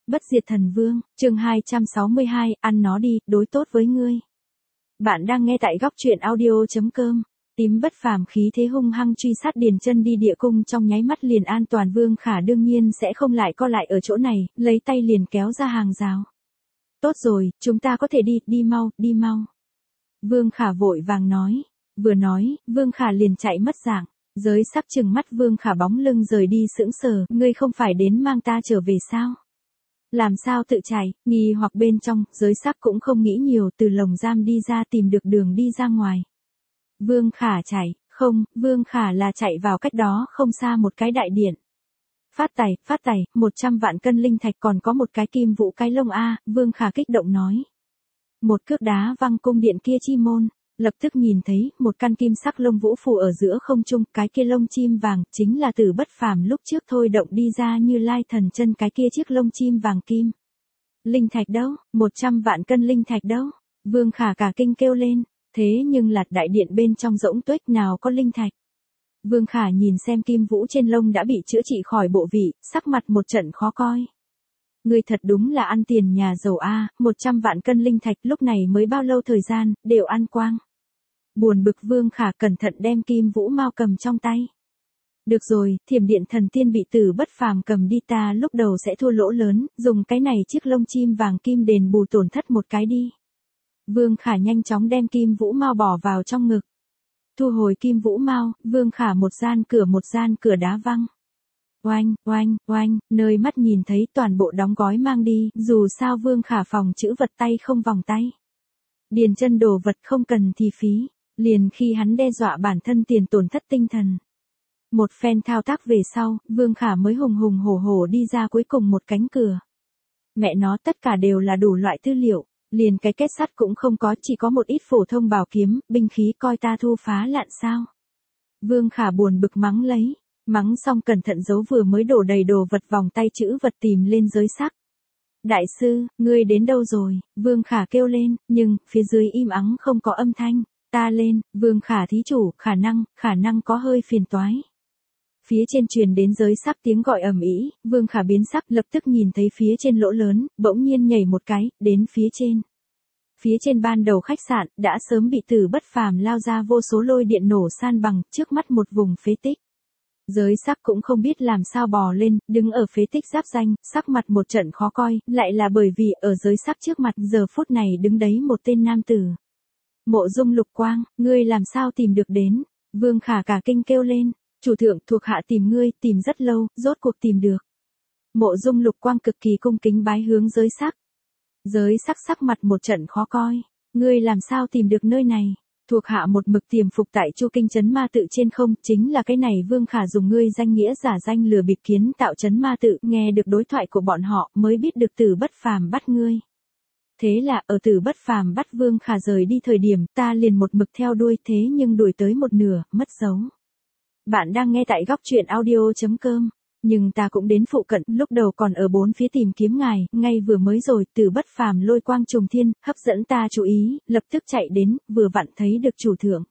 Bất diệt thần vương, chương 262, ăn nó đi, đối tốt với ngươi. Bạn đang nghe tại góc truyện audio.com. Tím bất phàm khí thế hung hăng truy sát Điền Chân đi địa cung trong nháy mắt liền an toàn. Vương Khả đương nhiên sẽ không lại co lại ở chỗ này, lấy tay liền kéo ra hàng rào. Tốt rồi, chúng ta có thể đi, đi mau. Vương Khả vội vàng nói. Vừa nói, Vương Khả liền chạy mất dạng. Giới sắc trừng mắt Vương Khả bóng lưng rời đi sững sờ, ngươi không phải đến mang ta trở về sao? Làm sao tự chạy, nghi hoặc bên trong, giới sắc cũng không nghĩ nhiều, từ lồng giam đi ra tìm được đường đi ra ngoài. Vương Khả chạy, không, Vương Khả là chạy vào cách đó không xa một cái đại điện. Phát tài, 100 vạn cân linh thạch còn có một cái kim vũ cái lông a, Vương Khả kích động nói. Một cước đá văng cung điện kia chi môn. Lập tức nhìn thấy, một căn kim sắc lông vũ phù ở giữa không trung, cái kia lông chim vàng, chính là Tử Bất Phàm lúc trước thôi động đi ra Như Lai thần chân cái kia chiếc lông chim vàng kim. Linh thạch đâu, 100 vạn cân linh thạch đâu, Vương Khả cả kinh kêu lên, thế nhưng là đại điện bên trong rỗng tuếch nào có linh thạch. Vương Khả nhìn xem kim vũ trên lông đã bị chữa trị khỏi bộ vị, sắc mặt một trận khó coi. Ngươi thật đúng là ăn tiền nhà giàu a, 100 vạn cân linh thạch lúc này mới bao lâu thời gian, đều ăn quang. Buồn bực Vương Khả cẩn thận đem kim vũ mao cầm trong tay. Được rồi, Thiểm Điện Thần Tiên bị Tử Bất Phàm cầm đi, ta lúc đầu sẽ thua lỗ lớn, dùng cái này chiếc lông chim vàng kim đền bù tổn thất một cái đi. Vương Khả nhanh chóng đem kim vũ mao bỏ vào trong ngực. Thu hồi kim vũ mao, Vương Khả một gian cửa đá văng. Oanh, nơi mắt nhìn thấy toàn bộ đóng gói mang đi, dù sao Vương Khả phòng chữ vật tay không vòng tay. Điền Chân đồ vật không cần thì phí. Liền khi hắn đe dọa bản thân tiền tổn thất tinh thần. Một phen thao tác về sau, Vương Khả mới hùng hổ đi ra cuối cùng một cánh cửa. Mẹ nó tất cả đều là đủ loại tư liệu, liền cái kết sắt cũng không có, chỉ có một ít phổ thông bảo kiếm, binh khí, coi ta thu phá lạn sao. Vương Khả buồn bực mắng lấy, mắng xong cẩn thận giấu vừa mới đổ đầy đồ vật vòng tay chữ vật tìm lên giới sắc. Đại sư, ngươi đến đâu rồi? Vương Khả kêu lên, nhưng, phía dưới im ắng không có âm thanh. Ta lên, Vương Khả thí chủ, khả năng có hơi phiền toái. Phía trên truyền đến giới sắc tiếng gọi ầm ĩ, Vương Khả biến sắc lập tức nhìn thấy phía trên lỗ lớn, bỗng nhiên nhảy một cái, đến phía trên. Phía trên ban đầu khách sạn, đã sớm bị Tử Bất Phàm lao ra vô số lôi điện nổ san bằng, trước mắt một vùng phế tích. Giới sắc cũng không biết làm sao bò lên, đứng ở phế tích giáp danh, sắc mặt một trận khó coi, lại là bởi vì ở giới sắc trước mặt giờ phút này đứng đấy một tên nam tử. Mộ Dung Lục Quang, ngươi làm sao tìm được đến? Vương Khả cả kinh kêu lên, chủ thượng thuộc hạ tìm ngươi, tìm rất lâu, rốt cuộc tìm được. Mộ Dung Lục Quang cực kỳ cung kính bái hướng giới sắc. Giới sắc sắc mặt một trận khó coi, ngươi làm sao tìm được nơi này? Thuộc hạ một mực tiềm phục tại Chu Kinh trấn ma tự trên không, chính là cái này Vương Khả dùng ngươi danh nghĩa giả danh lừa bịp kiến tạo trấn ma tự, nghe được đối thoại của bọn họ mới biết được Tử Bất Phàm bắt ngươi. Thế là ở Tử Bất Phàm bắt Vương Khả rời đi thời điểm, ta liền một mực theo đuôi, thế nhưng đuổi tới một nửa, mất dấu. Bạn đang nghe tại góc truyện audio.com. Nhưng ta cũng đến phụ cận, lúc đầu còn ở bốn phía tìm kiếm ngài, ngay vừa mới rồi, Tử Bất Phàm lôi quang trùng thiên, hấp dẫn ta chú ý, lập tức chạy đến, vừa vặn thấy được chủ thượng.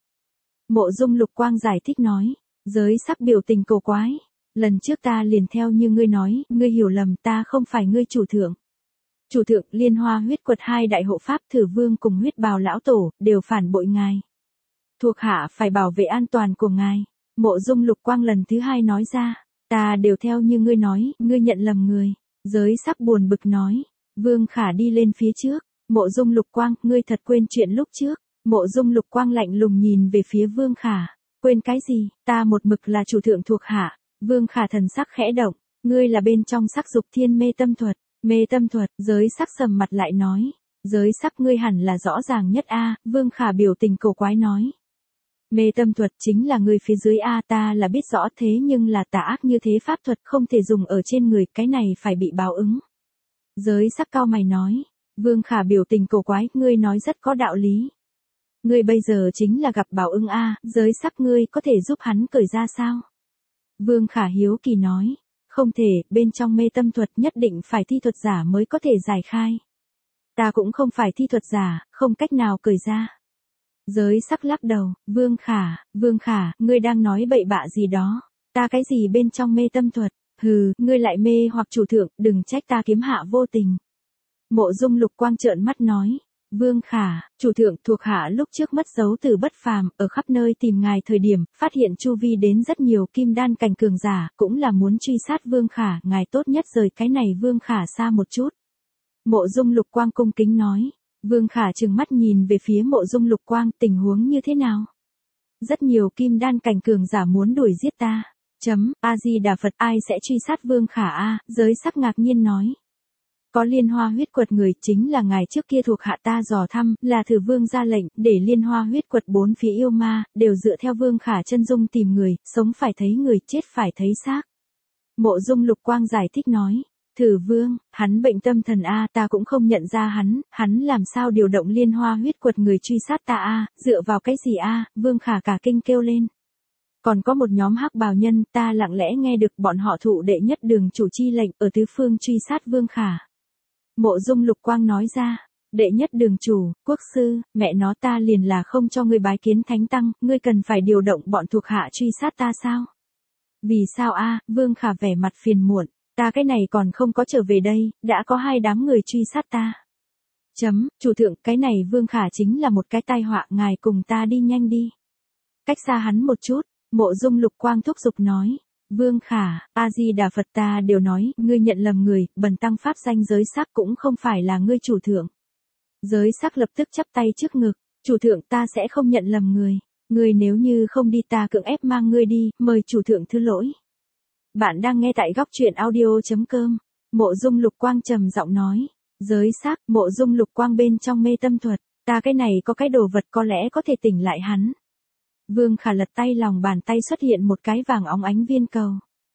Mộ Dung Lục Quang giải thích nói, giới sắc biểu tình cổ quái. Lần trước ta liền theo như ngươi nói, ngươi hiểu lầm, ta không phải ngươi chủ thượng. Chủ thượng, Liên Hoa huyết quật hai đại hộ pháp Thử Vương cùng huyết bào lão tổ, đều phản bội ngài. Thuộc hạ phải bảo vệ an toàn của ngài. Mộ Dung Lục Quang lần thứ hai nói ra, ta đều theo như ngươi nói, ngươi nhận lầm người. Giới sắc buồn bực nói, Vương Khả đi lên phía trước, Mộ Dung Lục Quang, ngươi thật quên chuyện lúc trước. Mộ Dung Lục Quang lạnh lùng nhìn về phía Vương Khả, quên cái gì, ta một mực là chủ thượng thuộc hạ. Vương Khả thần sắc khẽ động, ngươi là bên trong sắc dục thiên mê tâm thuật. Mê tâm thuật, giới sắc sầm mặt lại nói. Giới sắc ngươi hẳn là rõ ràng nhất a, Vương Khả biểu tình cổ quái nói. Mê tâm thuật chính là người phía dưới a, ta là biết rõ, thế nhưng là tà ác như thế pháp thuật không thể dùng ở trên người, cái này phải bị báo ứng. Giới sắc cao mày nói. Vương Khả biểu tình cổ quái, ngươi nói rất có đạo lý. Ngươi bây giờ chính là gặp báo ứng a, giới sắc ngươi có thể giúp hắn cởi ra sao? Vương Khả hiếu kỳ nói. Không thể, bên trong mê tâm thuật nhất định phải thi thuật giả mới có thể giải khai. Ta cũng không phải thi thuật giả, không cách nào cởi ra. Giới sắc lắc đầu, Vương Khả, ngươi đang nói bậy bạ gì đó. Ta cái gì bên trong mê tâm thuật, Hừ, ngươi lại mê hoặc chủ thượng, đừng trách ta kiếm hạ vô tình. Mộ Dung Lục Quang trợn mắt nói. Vương Khả, chủ thượng thuộc hạ lúc trước mất dấu từ bất phàm, ở khắp nơi tìm ngài thời điểm, phát hiện chu vi đến rất nhiều kim đan cảnh cường giả, cũng là muốn truy sát Vương Khả, ngài tốt nhất rời cái này Vương Khả xa một chút. Mộ Dung Lục Quang cung kính nói. Vương Khả trừng mắt nhìn về phía Mộ Dung Lục Quang, tình huống như thế nào? Rất nhiều kim đan cảnh cường giả muốn đuổi giết ta. A-di-đà Phật, ai sẽ truy sát Vương Khả a? Giới sắc ngạc nhiên nói. Có Liên Hoa huyết quật người, chính là ngài trước kia thuộc hạ ta dò thăm, là Thử Vương ra lệnh, để Liên Hoa huyết quật bốn phía yêu ma, đều dựa theo Vương Khả chân dung tìm người, sống phải thấy người, chết phải thấy xác. Mộ Dung Lục Quang giải thích nói. Thử Vương, hắn bệnh tâm thần a, ta cũng không nhận ra hắn làm sao điều động Liên Hoa huyết quật người truy sát ta a, dựa vào cái gì a? Vương Khả cả kinh kêu lên. Còn có một nhóm hắc bào nhân, ta lặng lẽ nghe được bọn họ thụ đệ nhất đường chủ chi lệnh ở tứ phương truy sát Vương Khả. Mộ Dung Lục Quang nói ra, đệ nhất đường chủ, quốc sư, mẹ nó ta liền là không cho ngươi bái kiến thánh tăng, ngươi cần phải điều động bọn thuộc hạ truy sát ta sao? Vì sao a? Vương Khả vẻ mặt phiền muộn, ta cái này còn không có trở về đây, đã có hai đám người truy sát ta. Chủ thượng, cái này Vương Khả chính là một cái tai họa, ngài cùng ta đi nhanh đi. Cách xa hắn một chút, Mộ Dung Lục Quang thúc giục nói. Vương Khả, A-di-đà Phật, ta đều nói, ngươi nhận lầm người, bần tăng pháp danh Giới Sắc cũng không phải là ngươi chủ thượng. Giới Sắc lập tức chắp tay trước ngực, chủ thượng ta sẽ không nhận lầm người. Ngươi nếu như không đi ta cưỡng ép mang ngươi đi, mời chủ thượng thứ lỗi. Bạn đang nghe tại góc truyện audio.com. Mộ Dung Lục Quang trầm giọng nói. Giới Sắc, Mộ Dung Lục Quang bên trong mê tâm thuật, ta cái này có cái đồ vật có lẽ có thể tỉnh lại hắn. Vương Khả lật tay, lòng bàn tay xuất hiện một cái vàng óng ánh viên cầu.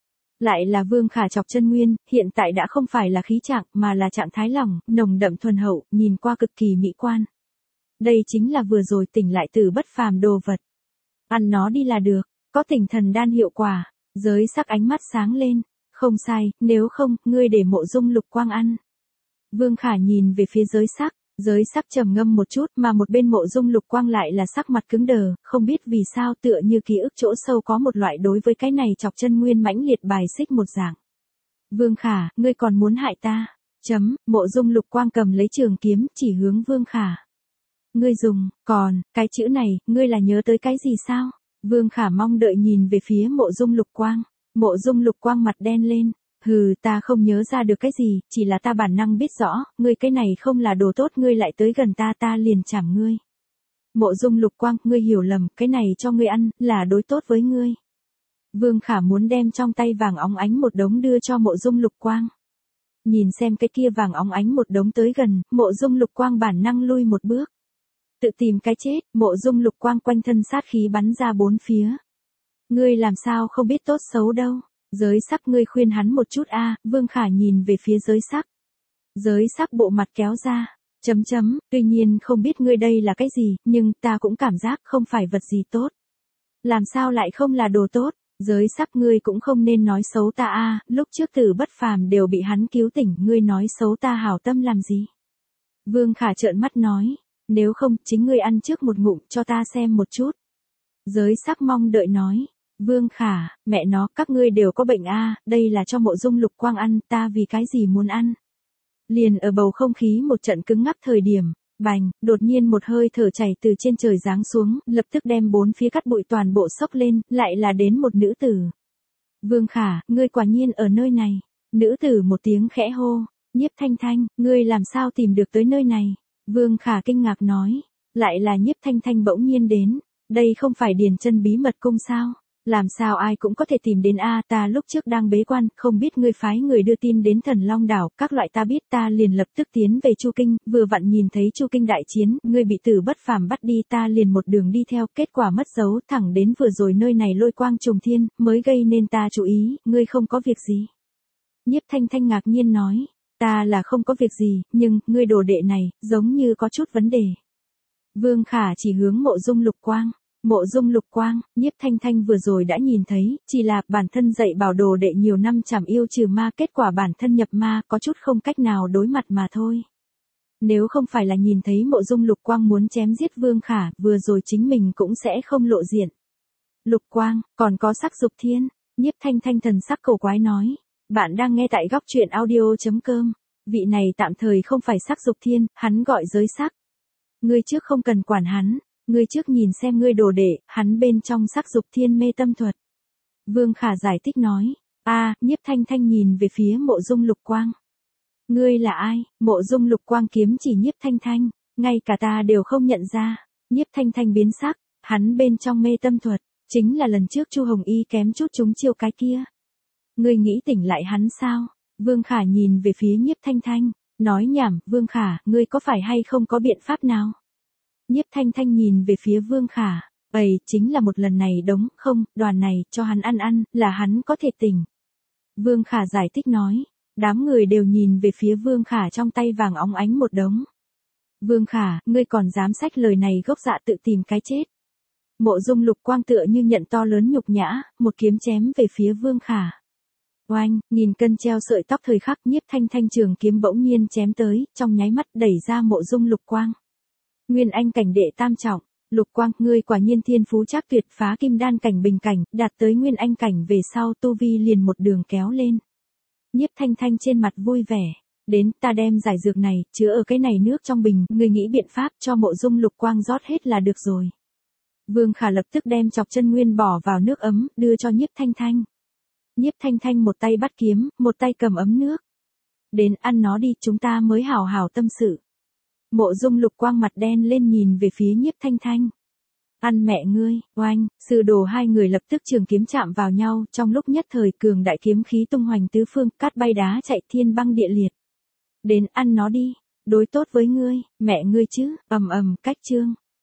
Lại là Vương Khả chọc chân nguyên, hiện tại đã không phải là khí trạng mà là trạng thái lòng, nồng đậm thuần hậu, nhìn qua cực kỳ mỹ quan. Đây chính là vừa rồi tỉnh lại từ bất phàm đồ vật. Ăn nó đi là được, có tỉnh thần đan hiệu quả. Giới Sắc ánh mắt sáng lên. Không sai, nếu không, ngươi để Mộ Dung Lục Quang ăn. Vương Khả nhìn về phía Giới Sắc. Giới Sắc trầm ngâm một chút, mà một bên Mộ Dung Lục Quang lại là sắc mặt cứng đờ, không biết vì sao tựa như ký ức chỗ sâu có một loại đối với cái này chọc chân nguyên mãnh liệt bài xích một dạng. Vương Khả, ngươi còn muốn hại ta? Mộ Dung Lục Quang cầm lấy trường kiếm, chỉ hướng Vương Khả. Ngươi dùng, còn, cái chữ này, ngươi là nhớ tới cái gì sao? Vương Khả mong đợi nhìn về phía Mộ Dung Lục Quang. Mộ Dung Lục Quang mặt đen lên. Hừ, ta không nhớ ra được cái gì, chỉ là ta bản năng biết rõ, ngươi cái này không là đồ tốt, ngươi lại tới gần ta, ta liền chảm ngươi. Mộ Dung Lục Quang, ngươi hiểu lầm, cái này cho ngươi ăn, là đối tốt với ngươi. Vương Khả muốn đem trong tay vàng óng ánh một đống đưa cho Mộ Dung Lục Quang. Nhìn xem cái kia vàng óng ánh một đống tới gần, Mộ Dung Lục Quang bản năng lui một bước. Tự tìm cái chết, Mộ Dung Lục Quang quanh thân sát khí bắn ra bốn phía. Ngươi làm sao không biết tốt xấu đâu. Giới Sắc, ngươi khuyên hắn một chút a. Vương Khả nhìn về phía Giới Sắc. Giới Sắc bộ mặt kéo ra. Tuy nhiên không biết ngươi đây là cái gì, nhưng ta cũng cảm giác không phải vật gì tốt. Làm sao lại không là đồ tốt? Giới Sắc, ngươi cũng không nên nói xấu ta a, lúc trước Tử bất phàm đều bị hắn cứu tỉnh, ngươi nói xấu ta hảo tâm làm gì? Vương Khả trợn mắt nói, nếu không, chính ngươi ăn trước một ngụm cho ta xem một chút. Giới Sắc mong đợi nói. Vương Khả, mẹ nó, các ngươi đều có bệnh a, đây là cho Mộ Dung Lục Quang ăn, ta vì cái gì muốn ăn? Liền ở bầu không khí một trận cứng ngắc thời điểm, bành, đột nhiên một hơi thở chảy từ trên trời giáng xuống, lập tức đem bốn phía cát bụi toàn bộ xốc lên, lại là đến một nữ tử. Vương Khả, ngươi quả nhiên ở nơi này. Nữ tử một tiếng khẽ hô, Nhiếp Thanh Thanh, ngươi làm sao tìm được tới nơi này? Vương Khả kinh ngạc nói, lại là Nhiếp Thanh Thanh bỗng nhiên đến, đây không phải Điền Chân bí mật cung sao? Làm sao ai cũng có thể tìm đến a, ta lúc trước đang bế quan, không biết ngươi phái người đưa tin đến Thần Long đảo, các loại ta biết, ta liền lập tức tiến về Chu Kinh, vừa vặn nhìn thấy Chu Kinh đại chiến, ngươi bị Tử bất phàm bắt đi, ta liền một đường đi theo, kết quả mất dấu, thẳng đến vừa rồi nơi này lôi quang trùng thiên, mới gây nên ta chú ý, ngươi không có việc gì. Nhiếp Thanh Thanh ngạc nhiên nói, ta là không có việc gì, nhưng, ngươi đồ đệ này, giống như có chút vấn đề. Vương Khả chỉ hướng Mộ Dung Lục Quang. Mộ Dung Lục Quang, Nhiếp Thanh Thanh vừa rồi đã nhìn thấy, chỉ là bản thân dạy bảo đồ đệ nhiều năm chảm yêu trừ ma, kết quả bản thân nhập ma, có chút không cách nào đối mặt mà thôi. Nếu không phải là nhìn thấy Mộ Dung Lục Quang muốn chém giết Vương Khả, vừa rồi chính mình cũng sẽ không lộ diện. Lục Quang, còn có sắc dục thiên, Nhiếp Thanh Thanh thần sắc cổ quái nói. Bạn đang nghe tại góc truyện audio.com. Vị này tạm thời không phải Sắc Dục Thiên, hắn gọi giới sắc. Ngươi trước không cần quản hắn, ngươi trước nhìn xem ngươi đồ đệ, hắn bên trong Sắc Dục Thiên mê tâm thuật. Vương Khả giải thích nói. Nhiếp Thanh Thanh nhìn về phía Mộ Dung Lục Quang. Ngươi là ai? Mộ Dung Lục Quang kiếm chỉ Nhiếp Thanh Thanh, ngay cả ta đều không nhận ra. Nhiếp Thanh Thanh biến sắc, hắn bên trong mê tâm thuật, chính là lần trước Chu Hồng Y kém chút trúng chiêu cái kia. Ngươi nghĩ tỉnh lại hắn sao? Vương Khả nhìn về phía Nhiếp Thanh Thanh, nói nhảm, Vương Khả, ngươi có phải hay không có biện pháp nào? Nhiếp Thanh Thanh nhìn về phía Vương Khả, chính là một lần này đống, không, đoàn này, cho hắn ăn, là hắn có thể tỉnh. Vương Khả giải thích nói, đám người đều nhìn về phía Vương Khả trong tay vàng óng ánh một đống. Vương Khả, ngươi còn dám xách lời này gốc dạ tự tìm cái chết. Mộ Dung Lục Quang tựa như nhận to lớn nhục nhã, một kiếm chém về phía Vương Khả. Oanh, nghìn cân treo sợi tóc thời khắc, Nhiếp Thanh Thanh trường kiếm bỗng nhiên chém tới, trong nháy mắt đẩy ra Mộ Dung Lục Quang. Nguyên Anh cảnh đệ tam trọng, Lục Quang, ngươi quả nhiên thiên phú trác tuyệt, phá kim đan cảnh bình cảnh, đạt tới Nguyên Anh cảnh về sau tu vi liền một đường kéo lên. Nhiếp Thanh Thanh trên mặt vui vẻ, đến, ta đem giải dược này, chứa ở cái này nước trong bình, ngươi nghĩ biện pháp cho Mộ Dung Lục Quang rót hết là được rồi. Vương Khả lập tức đem chọc chân nguyên bỏ vào nước ấm, đưa cho Nhiếp Thanh Thanh. Nhiếp Thanh Thanh một tay bắt kiếm, một tay cầm ấm nước. Đến, ăn nó đi, chúng ta mới hảo hảo tâm sự. Mộ Dung Lục Quang mặt đen lên nhìn về phía Nhiếp Thanh Thanh. Ăn mẹ ngươi, oanh, sư đồ hai người lập tức trường kiếm chạm vào nhau, trong lúc nhất thời cường đại kiếm khí tung hoành tứ phương, cát bay đá chạy, thiên băng địa liệt. Đến, ăn nó đi, đối tốt với ngươi, mẹ ngươi chứ, ầm ầm, cách chương.